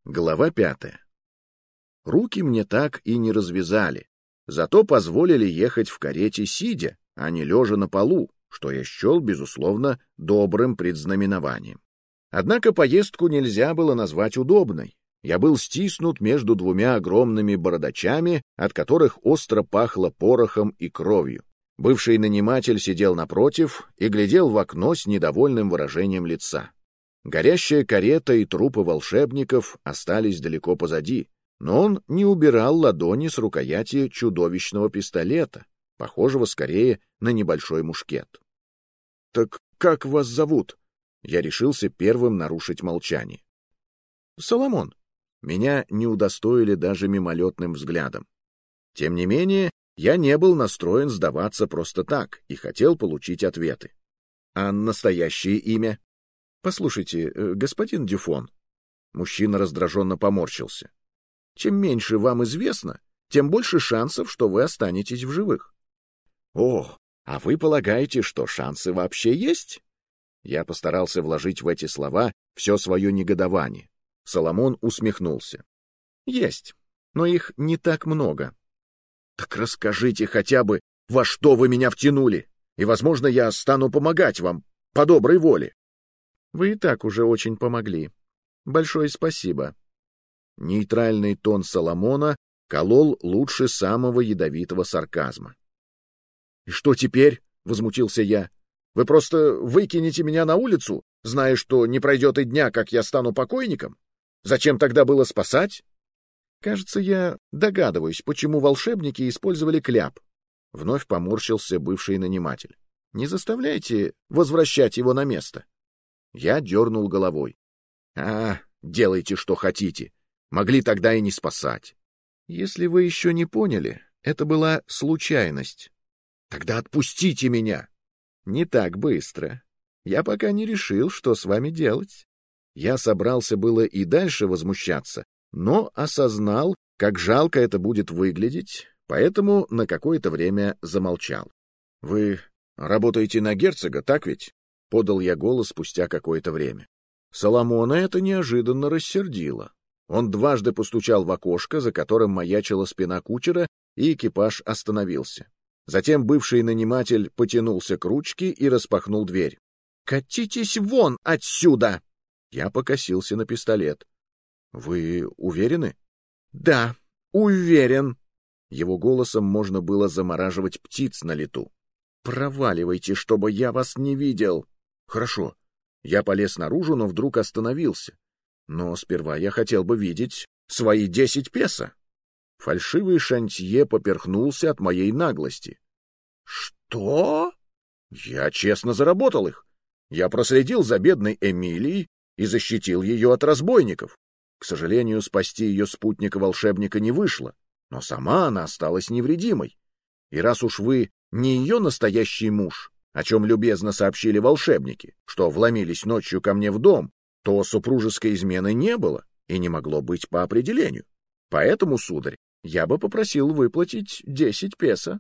Глава 5. Руки мне так и не развязали, зато позволили ехать в карете сидя, а не лежа на полу, что я счел, безусловно, добрым предзнаменованием. Однако поездку нельзя было назвать удобной. Я был стиснут между двумя огромными бородачами, от которых остро пахло порохом и кровью. Бывший наниматель сидел напротив и глядел в окно с недовольным выражением лица. Горящая карета и трупы волшебников остались далеко позади, но он не убирал ладони с рукояти чудовищного пистолета, похожего скорее на небольшой мушкет. — Так как вас зовут? Я решился первым нарушить молчание. — Соломон. Меня не удостоили даже мимолетным взглядом. Тем не менее, я не был настроен сдаваться просто так и хотел получить ответы. — А настоящее имя? Послушайте, господин Дюфон. Мужчина раздраженно поморщился. Чем меньше вам известно, тем больше шансов, что вы останетесь в живых. О, а вы полагаете, что шансы вообще есть? Я постарался вложить в эти слова все свое негодование. Соломон усмехнулся. Есть, но их не так много. Так расскажите хотя бы, во что вы меня втянули, и, возможно, я стану помогать вам по доброй воле. Вы и так уже очень помогли. Большое спасибо. Нейтральный тон Соломона колол лучше самого ядовитого сарказма. — И что теперь? — возмутился я. — Вы просто выкинете меня на улицу, зная, что не пройдет и дня, как я стану покойником? Зачем тогда было спасать? Кажется, я догадываюсь, почему волшебники использовали кляп. Вновь поморщился бывший наниматель. Не заставляйте возвращать его на место. Я дернул головой. Делайте, что хотите. Могли тогда и не спасать. Если вы еще не поняли, это была случайность. Тогда отпустите меня. Не так быстро. Я пока не решил, что с вами делать. Я собрался было и дальше возмущаться, но осознал, как жалко это будет выглядеть, поэтому на какое-то время замолчал. — Вы работаете на герцога, так ведь? — подал я голос спустя какое-то время. Соломона это неожиданно рассердило. Он дважды постучал в окошко, за которым маячила спина кучера, и экипаж остановился. Затем бывший наниматель потянулся к ручке и распахнул дверь. — Катитесь вон отсюда! Я покосился на пистолет. — Вы уверены? — Да, уверен. Его голосом можно было замораживать птиц на лету. — Проваливайте, чтобы я вас не видел. — Хорошо. Я полез наружу, но вдруг остановился. Но сперва я хотел бы видеть свои 10 песо. Фальшивый шантье поперхнулся от моей наглости. — Что? Я честно заработал их. Я проследил за бедной Эмилией и защитил ее от разбойников. К сожалению, спасти ее спутника-волшебника не вышло, но сама она осталась невредимой. И раз уж вы не ее настоящий муж, о чем любезно сообщили волшебники, что вломились ночью ко мне в дом, то супружеской измены не было и не могло быть по определению. Поэтому, сударь, я бы попросил выплатить 10 песо.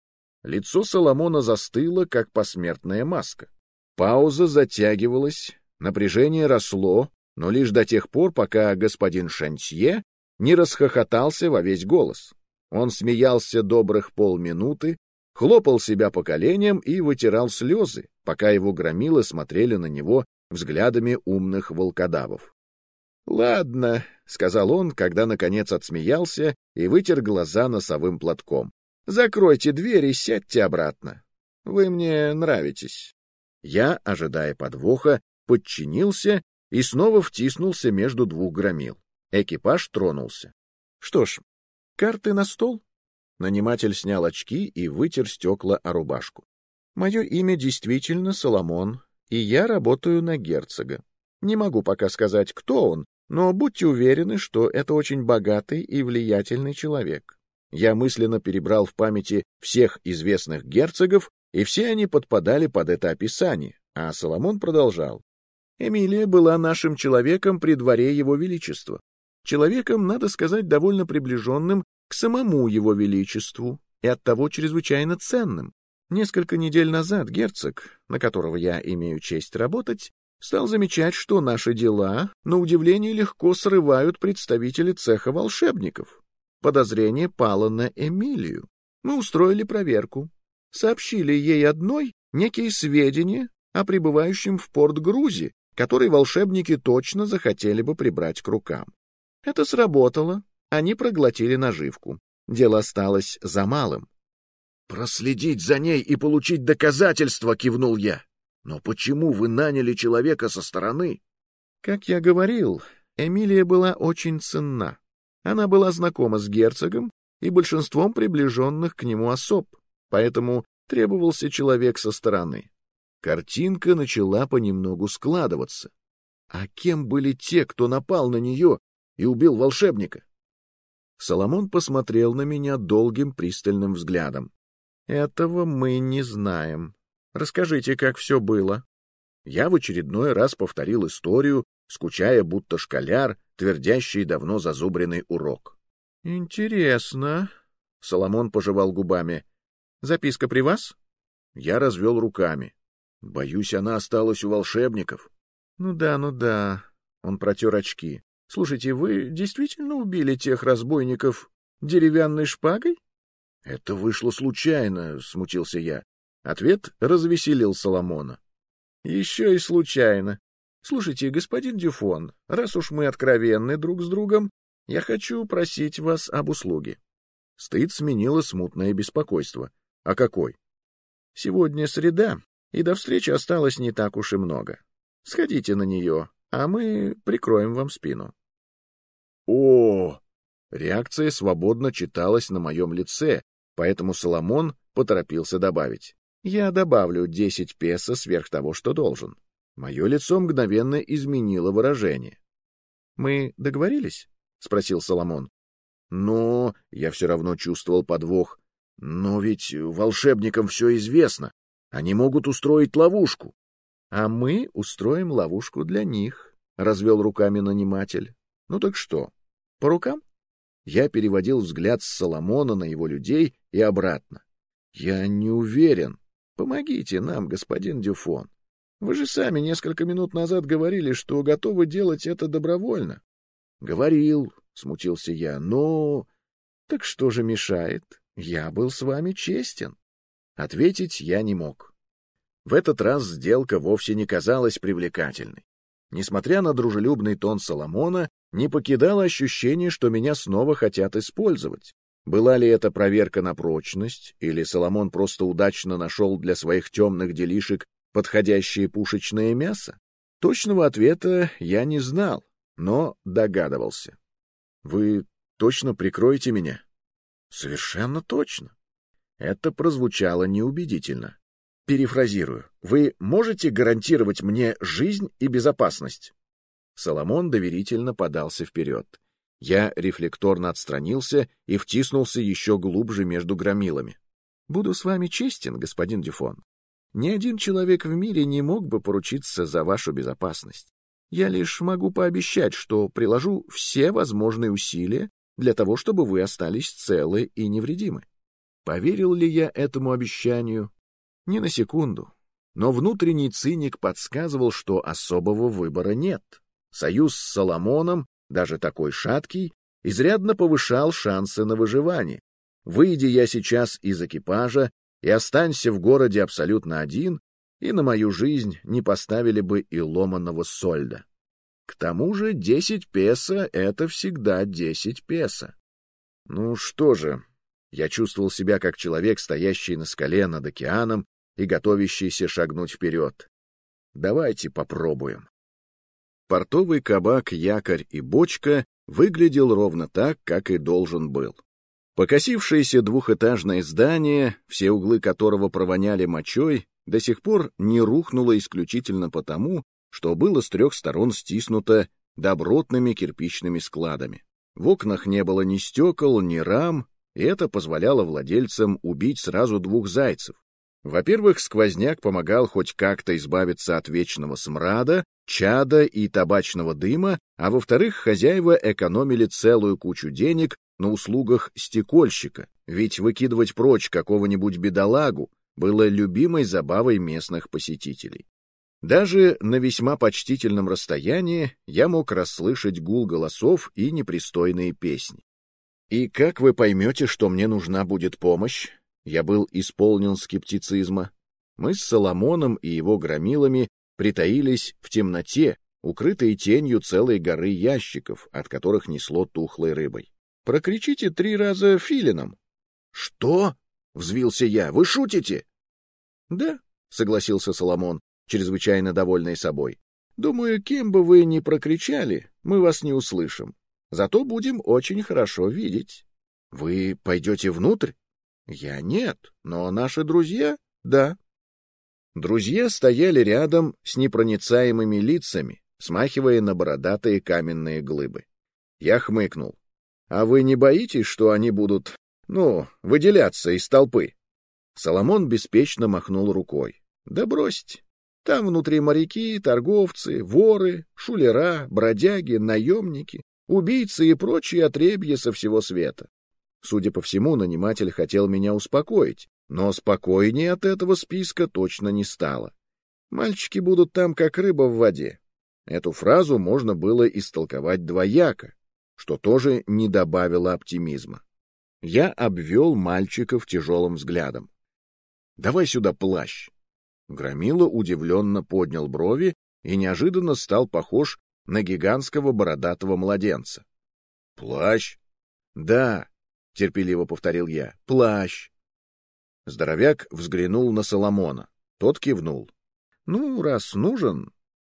Лицо Соломона застыло, как посмертная маска. Пауза затягивалась, напряжение росло, но лишь до тех пор, пока господин Шантье не расхохотался во весь голос. Он смеялся добрых полминуты, хлопал себя по коленям и вытирал слезы, пока его громилы смотрели на него взглядами умных волкодавов. — Ладно, — сказал он, когда наконец отсмеялся и вытер глаза носовым платком. — Закройте дверь и сядьте обратно. Вы мне нравитесь. Я, ожидая подвоха, подчинился и снова втиснулся между двух громил. Экипаж тронулся. — Что ж, карты на стол? Наниматель снял очки и вытер стекла о рубашку. — Мое имя действительно Соломон, и я работаю на герцога. Не могу пока сказать, кто он, но будьте уверены, что это очень богатый и влиятельный человек. Я мысленно перебрал в памяти всех известных герцогов, и все они подпадали под это описание, а Соломон продолжал. Эмилия была нашим человеком при дворе его величества. Человеком, надо сказать, довольно приближенным к самому его величеству и оттого чрезвычайно ценным. Несколько недель назад герцог, на которого я имею честь работать, Стал замечать, что наши дела, на удивление, легко срывают представители цеха волшебников. Подозрение пало на Эмилию. Мы устроили проверку. Сообщили ей одной некие сведения о прибывающем в порт грузе, который волшебники точно захотели бы прибрать к рукам. Это сработало, они проглотили наживку. Дело осталось за малым. «Проследить за ней и получить доказательства», — кивнул я. «Но почему вы наняли человека со стороны?» Как я говорил, Эмилия была очень ценна. Она была знакома с герцогом и большинством приближенных к нему особ, поэтому требовался человек со стороны. Картинка начала понемногу складываться. А кем были те, кто напал на нее и убил волшебника? Соломон посмотрел на меня долгим пристальным взглядом. «Этого мы не знаем. Расскажите, как все было». Я в очередной раз повторил историю, скучая, будто школяр, твердящий давно зазубренный урок. «Интересно», — Соломон пожевал губами. «Записка при вас?» Я развел руками. «Боюсь, она осталась у волшебников». Ну да», — он протер очки. «Слушайте, вы действительно убили тех разбойников деревянной шпагой?» «Это вышло случайно», — смутился я. Ответ развеселил Соломона. «Еще и случайно. Слушайте, господин Дюфон, раз уж мы откровенны друг с другом, я хочу просить вас об услуге». Стыд сменило смутное беспокойство. «А какой?» «Сегодня среда, и до встречи осталось не так уж и много. Сходите на нее, а мы прикроем вам спину». «О!» Реакция свободно читалась на моем лице, поэтому Соломон поторопился добавить. «Я добавлю 10 песо сверх того, что должен». Мое лицо мгновенно изменило выражение. «Мы договорились?» — спросил Соломон. «Но...» — я все равно чувствовал подвох. «Но ведь волшебникам все известно. Они могут устроить ловушку». «А мы устроим ловушку для них», — развел руками наниматель. «Ну так что, по рукам?» Я переводил взгляд с Соломона на его людей и обратно. «Я не уверен. Помогите нам, господин Дюфон. Вы же сами несколько минут назад говорили, что готовы делать это добровольно». «Говорил», — смутился я, — «но...» «Так что же мешает? Я был с вами честен». Ответить я не мог. В этот раз сделка вовсе не казалась привлекательной. Несмотря на дружелюбный тон Соломона, не покидало ощущение, что меня снова хотят использовать. Была ли это проверка на прочность, или Соломон просто удачно нашел для своих темных делишек подходящее пушечное мясо? Точного ответа я не знал, но догадывался. «Вы точно прикроете меня?» «Совершенно точно». Это прозвучало неубедительно. Перефразирую. «Вы можете гарантировать мне жизнь и безопасность?» Соломон доверительно подался вперед. Я рефлекторно отстранился и втиснулся еще глубже между громилами. «Буду с вами честен, господин Дюфон. Ни один человек в мире не мог бы поручиться за вашу безопасность. Я лишь могу пообещать, что приложу все возможные усилия для того, чтобы вы остались целы и невредимы». Поверил ли я этому обещанию? Ни на секунду. Но внутренний циник подсказывал, что особого выбора нет. Союз с Соломоном, даже такой шаткий, изрядно повышал шансы на выживание. Выйди я сейчас из экипажа и останься в городе абсолютно один, и на мою жизнь не поставили бы и ломаного сольда. К тому же 10 песо — это всегда 10 песо. Ну что же, я чувствовал себя как человек, стоящий на скале над океаном и готовящийся шагнуть вперед. Давайте попробуем. Портовый кабак «Якорь и бочка» выглядел ровно так, как и должен был. Покосившееся двухэтажное здание, все углы которого провоняли мочой, до сих пор не рухнуло исключительно потому, что было с 3 сторон стиснуто добротными кирпичными складами. В окнах не было ни стекол, ни рам, и это позволяло владельцам убить сразу 2 зайцев. Во-первых, сквозняк помогал хоть как-то избавиться от вечного смрада, чада и табачного дыма, а во-вторых, хозяева экономили целую кучу денег на услугах стекольщика, ведь выкидывать прочь какого-нибудь бедолагу было любимой забавой местных посетителей. Даже на весьма почтительном расстоянии я мог расслышать гул голосов и непристойные песни. «И как вы поймете, что мне нужна будет помощь?» Я был исполнен скептицизма. Мы с Соломоном и его громилами притаились в темноте, укрытые тенью целой горы ящиков, от которых несло тухлой рыбой. «Прокричите 3 раза филином». «Что?» — взвился я. «Вы шутите?» «Да», — согласился Соломон, чрезвычайно довольный собой. «Думаю, кем бы вы ни прокричали, мы вас не услышим. Зато будем очень хорошо видеть». «Вы пойдете внутрь?» «Я нет, но наши друзья — да». Друзья стояли рядом с непроницаемыми лицами, смахивая на бородатые каменные глыбы. Я хмыкнул. «А вы не боитесь, что они будут, выделяться из толпы?» Соломон беспечно махнул рукой. «Да бросьте. Там внутри моряки, торговцы, воры, шулера, бродяги, наемники, убийцы и прочие отребья со всего света». Судя по всему, наниматель хотел меня успокоить, но спокойнее от этого списка точно не стало. Мальчики будут там, как рыба в воде. Эту фразу можно было истолковать двояко, что тоже не добавило оптимизма. Я обвел мальчиков тяжелым взглядом. «Давай сюда плащ». Громила удивленно поднял брови и неожиданно стал похож на гигантского бородатого младенца. «Плащ?» «Да», — терпеливо повторил я, — «плащ». Здоровяк взглянул на Соломона. Тот кивнул. «Ну, раз нужен...»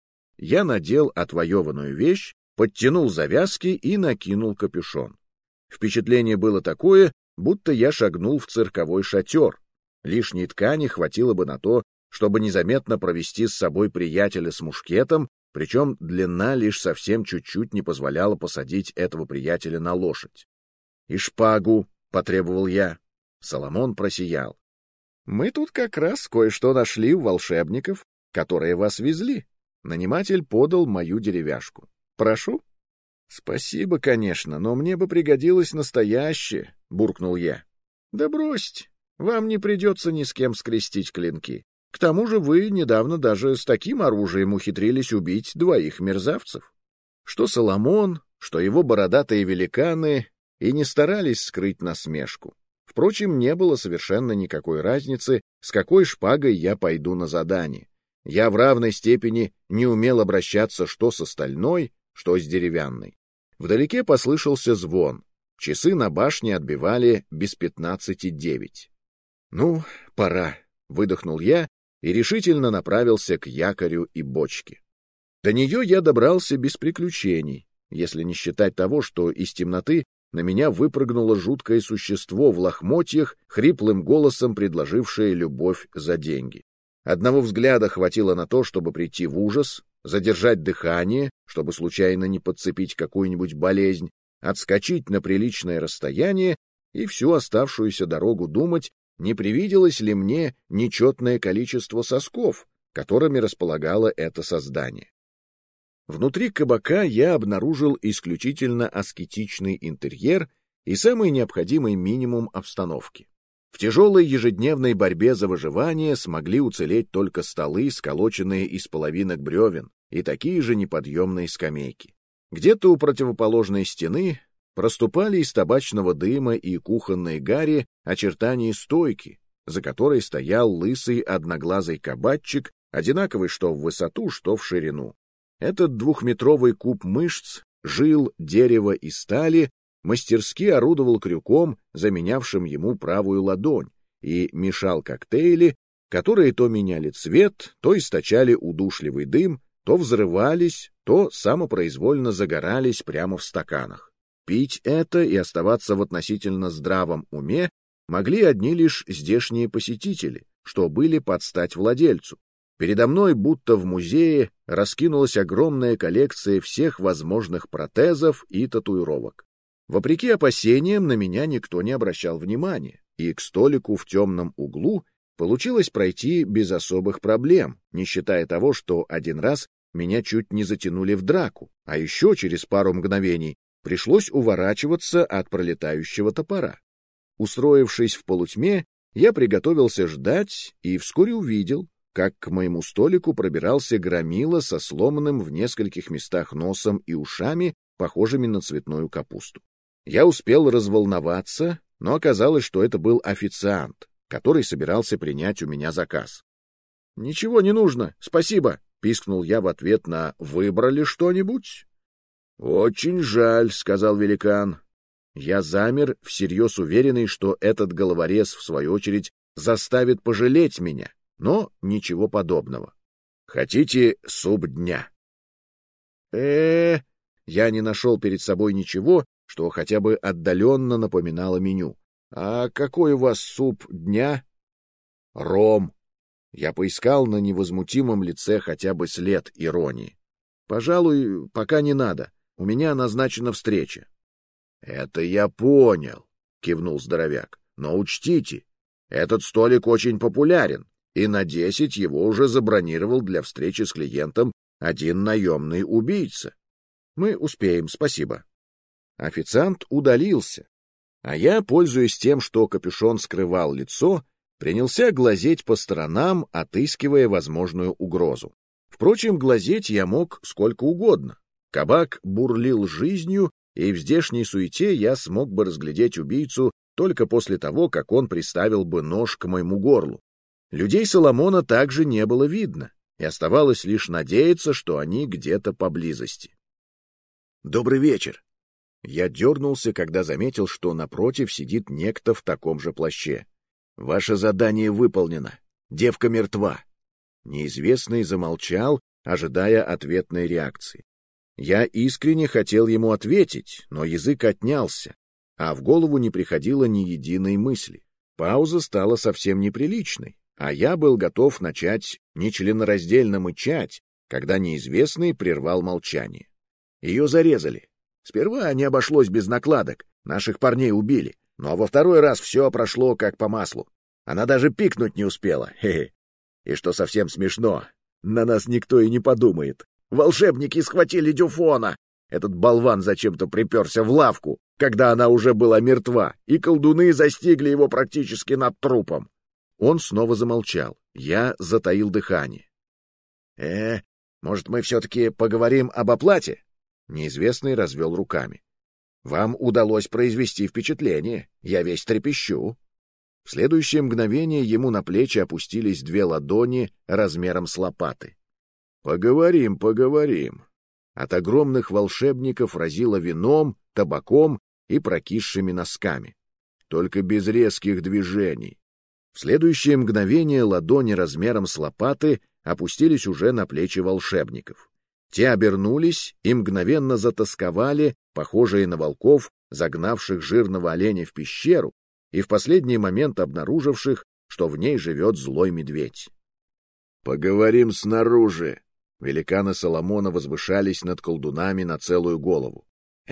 Я надел отвоеванную вещь, подтянул завязки и накинул капюшон. Впечатление было такое, будто я шагнул в цирковой шатер. Лишней ткани хватило бы на то, чтобы незаметно провести с собой приятеля с мушкетом, причем длина лишь совсем чуть-чуть не позволяла посадить этого приятеля на лошадь. «И шпагу», — потребовал я. Соломон просиял. «Мы тут как раз кое-что нашли у волшебников, которые вас везли». Наниматель подал мою деревяшку. «Прошу». «Спасибо, конечно, но мне бы пригодилось настоящее», — буркнул я. «Да бросьте, вам не придется ни с кем скрестить клинки. К тому же вы недавно даже с таким оружием ухитрились убить 2 мерзавцев». Что Соломон, что его бородатые великаны и не старались скрыть насмешку. Впрочем, не было совершенно никакой разницы, с какой шпагой я пойду на задание. Я в равной степени не умел обращаться что с стальной, что с деревянной. Вдалеке послышался звон. Часы на башне отбивали без 15:09. «Ну, пора», — выдохнул я и решительно направился к якорю и бочке. До нее я добрался без приключений, если не считать того, что из темноты на меня выпрыгнуло жуткое существо в лохмотьях, хриплым голосом предложившее любовь за деньги. Одного взгляда хватило на то, чтобы прийти в ужас, задержать дыхание, чтобы случайно не подцепить какую-нибудь болезнь, отскочить на приличное расстояние и всю оставшуюся дорогу думать, не привиделось ли мне нечетное количество сосков, которыми располагало это создание. Внутри кабака я обнаружил исключительно аскетичный интерьер и самый необходимый минимум обстановки. В тяжелой ежедневной борьбе за выживание смогли уцелеть только столы, сколоченные из половинок бревен, и такие же неподъемные скамейки. Где-то у противоположной стены проступали из табачного дыма и кухонной гари очертания стойки, за которой стоял лысый одноглазый кабачик, одинаковый что в высоту, что в ширину. Этот 2-метровый куб мышц, жил, дерева и стали мастерски орудовал крюком, заменявшим ему правую ладонь, и мешал коктейли, которые то меняли цвет, то источали удушливый дым, то взрывались, то самопроизвольно загорались прямо в стаканах. Пить это и оставаться в относительно здравом уме могли одни лишь здешние посетители, что были под стать владельцу. Передо мной, будто в музее, раскинулась огромная коллекция всех возможных протезов и татуировок. Вопреки опасениям, на меня никто не обращал внимания, и к столику в темном углу получилось пройти без особых проблем, не считая того, что один раз меня чуть не затянули в драку, а еще через пару мгновений пришлось уворачиваться от пролетающего топора. Устроившись в полутьме, я приготовился ждать и вскоре увидел, как к моему столику пробирался громила со сломанным в нескольких местах носом и ушами, похожими на цветную капусту. Я успел разволноваться, но оказалось, что это был официант, который собирался принять у меня заказ. — Ничего не нужно, спасибо, — пискнул я в ответ на «Выбрали что-нибудь?» — Очень жаль, — сказал великан. Я замер, всерьез уверенный, что этот головорез, в свою очередь, заставит пожалеть меня, но ничего подобного. — Хотите суп дня? Я не нашел перед собой ничего, что хотя бы отдаленно напоминало меню. — А какой у вас суп дня? — Ром. Я поискал на невозмутимом лице хотя бы след иронии. — Пожалуй, пока не надо. У меня назначена встреча. — Это я понял, — кивнул здоровяк. — Но учтите, этот столик очень популярен, и на 10 его уже забронировал для встречи с клиентом один наемный убийца. Мы успеем, спасибо. Официант удалился, а я, пользуясь тем, что капюшон скрывал лицо, принялся глазеть по сторонам, отыскивая возможную угрозу. Впрочем, глазеть я мог сколько угодно. Кабак бурлил жизнью, и в здешней суете я смог бы разглядеть убийцу только после того, как он приставил бы нож к моему горлу. Людей Соломона также не было видно, и оставалось лишь надеяться, что они где-то поблизости. «Добрый вечер!» Я дернулся, когда заметил, что напротив сидит некто в таком же плаще. «Ваше задание выполнено. Девка мертва». Неизвестный замолчал, ожидая ответной реакции. Я искренне хотел ему ответить, но язык отнялся, а в голову не приходило ни единой мысли. Пауза стала совсем неприличной, а я был готов начать нечленораздельно мычать, когда неизвестный прервал молчание. Ее зарезали. Сперва не обошлось без накладок, наших парней убили. Но во второй раз все прошло как по маслу. Она даже пикнуть не успела. Хе-хе. И что совсем смешно, на нас никто и не подумает. Волшебники схватили Дюфона. Этот болван зачем-то приперся в лавку, когда она уже была мертва, и колдуны застигли его практически над трупом. Он снова замолчал. Я затаил дыхание. Может, мы все-таки поговорим об оплате? Неизвестный развел руками. Вам удалось произвести впечатление. Я весь трепещу. В следующее мгновение ему на плечи опустились 2 ладони размером с лопаты. Поговорим, поговорим. От огромных волшебников разило вином, табаком и прокисшими носками. Только без резких движений. В следующее мгновение ладони размером с лопаты опустились уже на плечи волшебников. Те обернулись и мгновенно затосковали, похожие на волков, загнавших жирного оленя в пещеру и в последний момент обнаруживших, что в ней живет злой медведь. «Поговорим снаружи!» Великаны Соломона возвышались над колдунами на целую голову.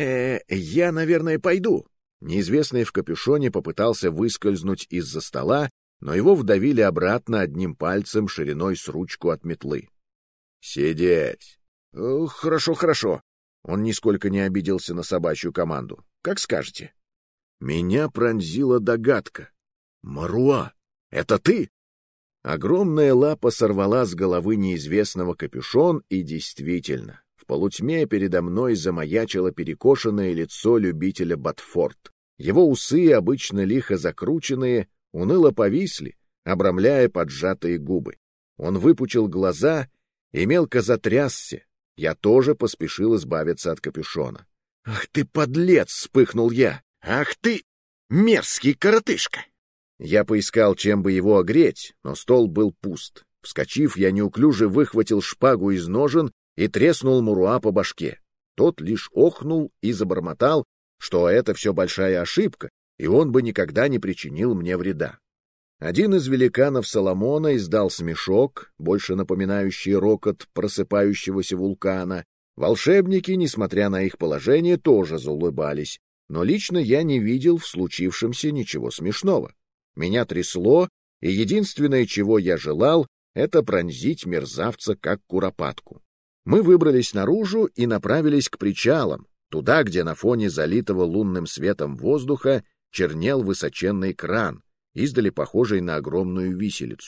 Я, наверное, пойду». Неизвестный в капюшоне попытался выскользнуть из-за стола, но его вдавили обратно одним пальцем шириной с ручку от метлы. «Сидеть!» «Хорошо, хорошо». Он нисколько не обиделся на собачью команду. «Как скажете». Меня пронзила догадка. «Маруа, это ты?» Огромная лапа сорвала с головы неизвестного капюшон, и действительно, в полутьме передо мной замаячило перекошенное лицо любителя Ботфорд. Его усы, обычно лихо закрученные, уныло повисли, обрамляя поджатые губы. Он выпучил глаза и мелко затрясся. Я тоже поспешил избавиться от капюшона. «Ах ты, подлец!» — вспыхнул я. «Ах ты, мерзкий коротышка!» Я поискал, чем бы его огреть, но стол был пуст. Вскочив, я неуклюже выхватил шпагу из ножен и треснул Маруа по башке. Тот лишь охнул и забормотал, что это все большая ошибка, и он бы никогда не причинил мне вреда. Один из великанов Соломона издал смешок, больше напоминающий рокот просыпающегося вулкана. Волшебники, несмотря на их положение, тоже заулыбались, но лично я не видел в случившемся ничего смешного. Меня трясло, и единственное, чего я желал, это пронзить мерзавца как куропатку. Мы выбрались наружу и направились к причалам, туда, где на фоне залитого лунным светом воздуха чернел высоченный кран, издали похожий на огромную виселицу.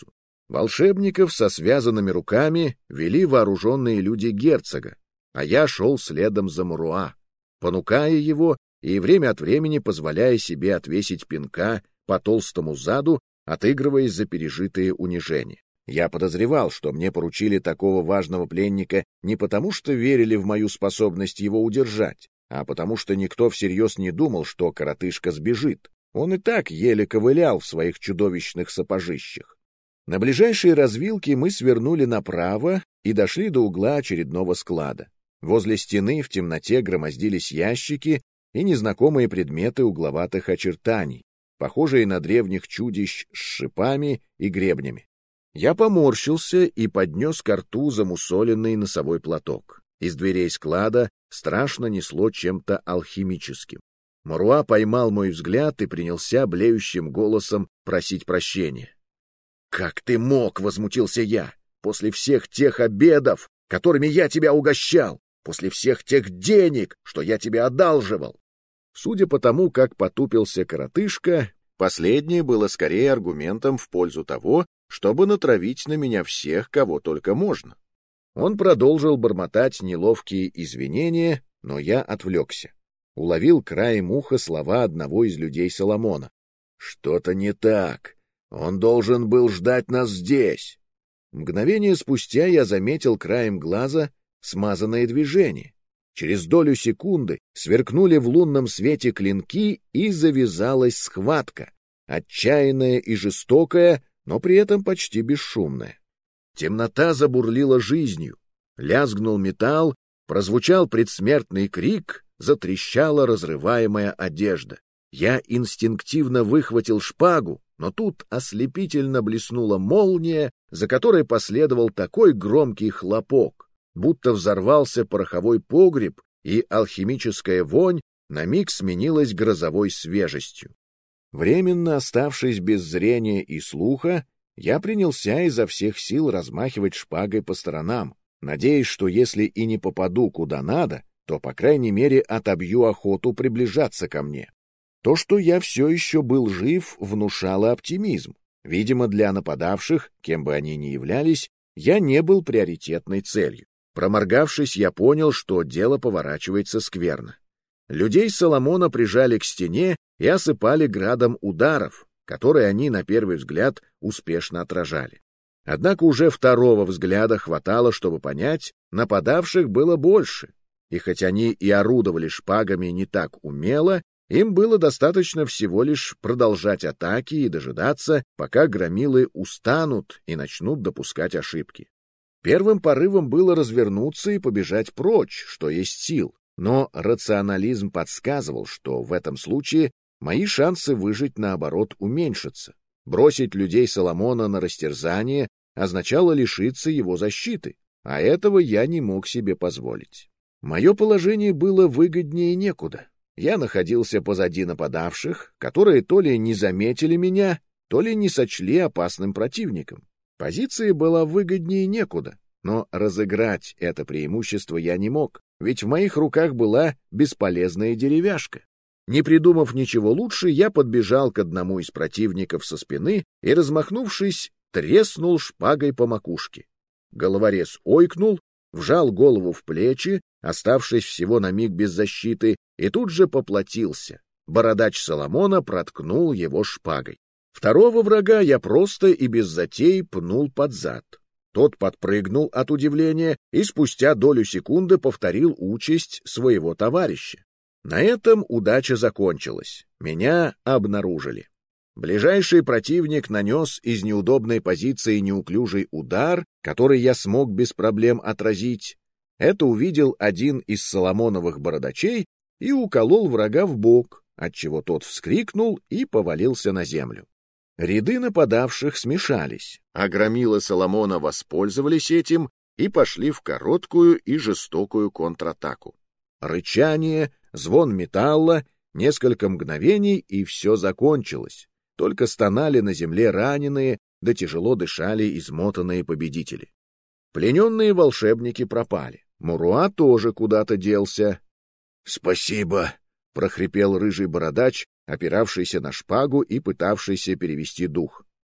Волшебников со связанными руками вели вооруженные люди герцога, а я шел следом за Муруа, понукая его и время от времени позволяя себе отвесить пинка по толстому заду, отыгрываясь за пережитые унижения. Я подозревал, что мне поручили такого важного пленника не потому, что верили в мою способность его удержать, а потому что никто всерьез не думал, что коротышка сбежит. Он и так еле ковылял в своих чудовищных сапожищах. На ближайшей развилке мы свернули направо и дошли до угла очередного склада. Возле стены в темноте громоздились ящики и незнакомые предметы угловатых очертаний, похожие на древних чудищ с шипами и гребнями. Я поморщился и поднес ко рту замусоленный носовой платок. Из дверей склада страшно несло чем-то алхимическим. Муруа поймал мой взгляд и принялся блеющим голосом просить прощения. «Как ты мог?» — возмутился я. «После всех тех обедов, которыми я тебя угощал, после всех тех денег, что я тебе одалживал». Судя по тому, как потупился коротышка, последнее было скорее аргументом в пользу того, чтобы натравить на меня всех, кого только можно. Он продолжил бормотать неловкие извинения, но я отвлекся. Уловил краем уха слова одного из людей Соломона. «Что-то не так. Он должен был ждать нас здесь». Мгновение спустя я заметил краем глаза смазанное движение. Через долю секунды сверкнули в лунном свете клинки, и завязалась схватка, отчаянная и жестокая, но при этом почти бесшумная. Темнота забурлила жизнью, лязгнул металл, прозвучал предсмертный крик, затрещала разрываемая одежда. Я инстинктивно выхватил шпагу, но тут ослепительно блеснула молния, за которой последовал такой громкий хлопок, будто взорвался пороховой погреб, и алхимическая вонь на миг сменилась грозовой свежестью. Временно оставшись без зрения и слуха, я принялся изо всех сил размахивать шпагой по сторонам, надеясь, что если и не попаду куда надо, то, по крайней мере, отобью охоту приближаться ко мне. То, что я все еще был жив, внушало оптимизм. Видимо, для нападавших, кем бы они ни являлись, я не был приоритетной целью. Проморгавшись, я понял, что дело поворачивается скверно. Людей Соломона прижали к стене и осыпали градом ударов, которые они, на первый взгляд, успешно отражали. Однако уже второго взгляда хватало, чтобы понять, нападавших было больше, и хоть они и орудовали шпагами не так умело, им было достаточно всего лишь продолжать атаки и дожидаться, пока громилы устанут и начнут допускать ошибки. Первым порывом было развернуться и побежать прочь, что есть сил, но рационализм подсказывал, что в этом случае мои шансы выжить, наоборот, уменьшатся. Бросить людей Соломона на растерзание означало лишиться его защиты, а этого я не мог себе позволить. Мое положение было выгоднее некуда. Я находился позади нападавших, которые то ли не заметили меня, то ли не сочли опасным противником. Позиция была выгоднее некуда, но разыграть это преимущество я не мог, ведь в моих руках была бесполезная деревяшка. Не придумав ничего лучше, я подбежал к одному из противников со спины и, размахнувшись, треснул шпагой по макушке. Головорез ойкнул, вжал голову в плечи, оставшись всего на миг без защиты, и тут же поплатился. Бородач Соломона проткнул его шпагой. Второго врага я просто и без затей пнул под зад. Тот подпрыгнул от удивления и спустя долю секунды повторил участь своего товарища. На этом удача закончилась. Меня обнаружили. Ближайший противник нанес из неудобной позиции неуклюжий удар, который я смог без проблем отразить. Это увидел один из Соломоновых бородачей и уколол врага в бок, отчего тот вскрикнул и повалился на землю. Ряды нападавших смешались, а громилы Соломона воспользовались этим и пошли в короткую и жестокую контратаку. Рычание, звон металла, несколько мгновений, и все закончилось. Только стонали на земле раненые, да тяжело дышали измотанные победители. Плененные волшебники пропали. Муруа тоже куда-то делся. — Спасибо, — прохрипел рыжий бородач, опиравшийся на шпагу и пытавшийся перевести дух.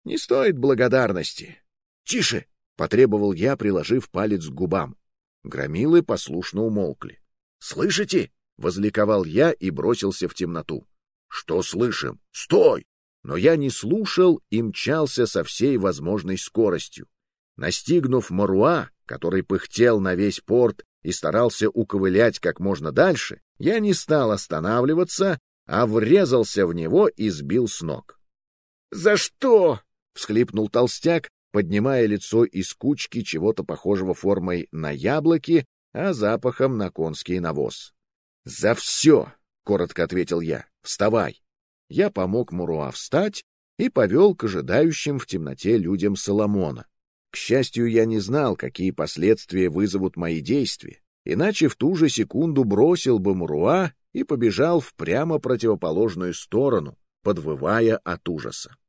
Не стоит благодарности. Тише! — потребовал я, приложив палец к губам. Громилы послушно умолкли. «Слышите?» — возликовал я и бросился в темноту. «Что слышим? Стой!» Но я не слушал и мчался со всей возможной скоростью. Настигнув Маруа, который пыхтел на весь порт и старался уковылять как можно дальше, я не стал останавливаться, а врезался в него и сбил с ног. «За что?» — всхлипнул толстяк, поднимая лицо из кучки чего-то похожего формой на яблоки, а запахом на конский навоз. «За все!» — коротко ответил я. «Вставай!» Я помог Маруа встать и повел к ожидающим в темноте людям Соломона. К счастью, я не знал, какие последствия вызовут мои действия, иначе в ту же секунду бросил бы Маруа и побежал в прямо противоположную сторону, подвывая от ужаса.